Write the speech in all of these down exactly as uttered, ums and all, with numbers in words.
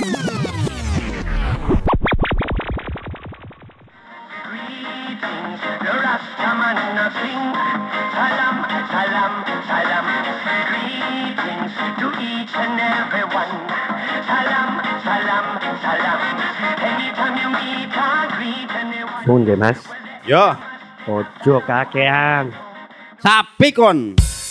Mun ge Mas. Yo, Ojo kakean. sapi kon.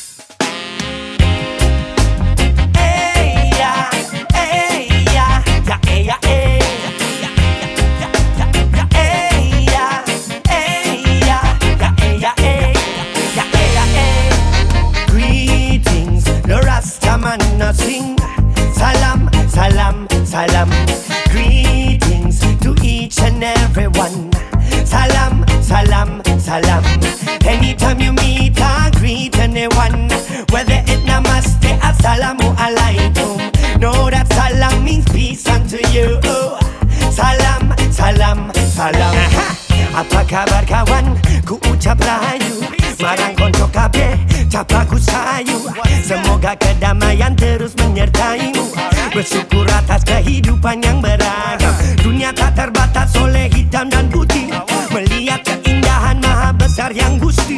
Greetings, the Rastaman sing. Salam, salam, salam. Greetings to each and every one. Salam, salam, salam. Anytime you meet or greet anyone, whether it namaste, assalamu alaikum. Know that salam means peace unto you. Salam, salam, salam. Apa kabar kawan? Ku ucap rahayu marang konco kabeh, capaku sayu. Semoga kedamaian terus menyertaimu. Bersyukur atas kehidupan yang beragam. Dunia tak terbatas oleh hitam dan putih. Melihat keindahan maha besar yang gusti.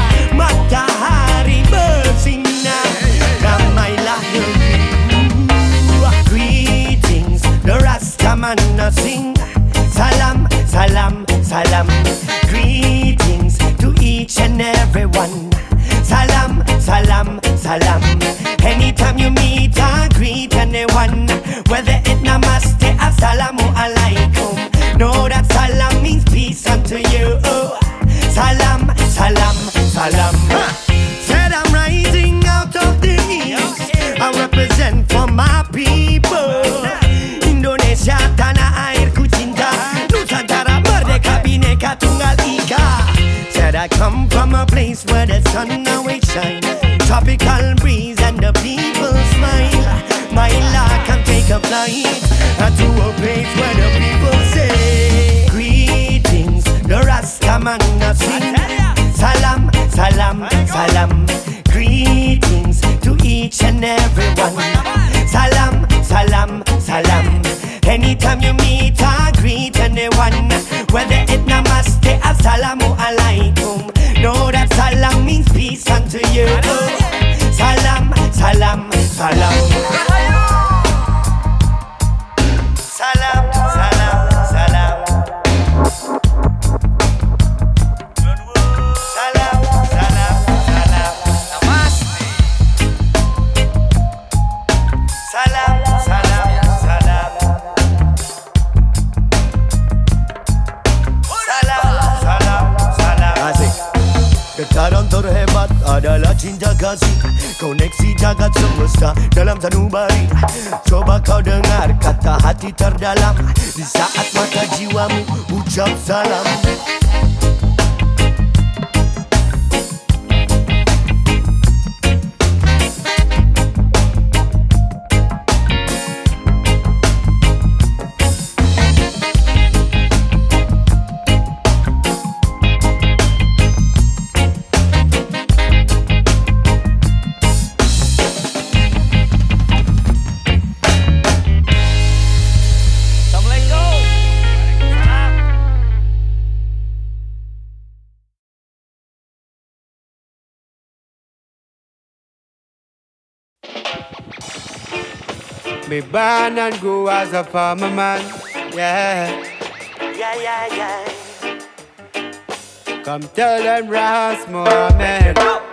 Matahari bersinar, damailah negeriku. Greetings, the Rastaman sing. Salam, salam, salam. Greetings to each and every one. Salam, salam, salam. Anytime you meet or greet anyone, whether it namaste, assalamu alaikum. Know that salam means peace unto you. Salam, salam, salam. Said I'm rising out of the east. I represent for my people. Indonesia tanah airku cinta. Nusantara merdeka bineka tunggal ika. Said I come from a place where the sun always shine. Tropical breeze and the people smile. My luck can take a flight to a place where the people say greetings, the Rastaman sing. Salam, salam, salam. Greetings to each and every one. Salam, salam, salam. Anytime you meet or greet anyone, whether it namaste, assalamu alaikum. Know that salam means peace unto you. Salam, salam, salam. Salam, salam, salam. Salam, salam, salam. Namaste. Salam, salam, salam. Salam, salam, salam. Asik. Getaran terhebat adalah cinta kasih. Koneksi jagat semesta dalam sanubari. Coba kau dengar kata hati terdalam. Di saat mata jiwamu ucap salam. Bebanan gua as a farmer man, yeah. Yeah, yeah, yeah. Come tell them Ras Mohammed.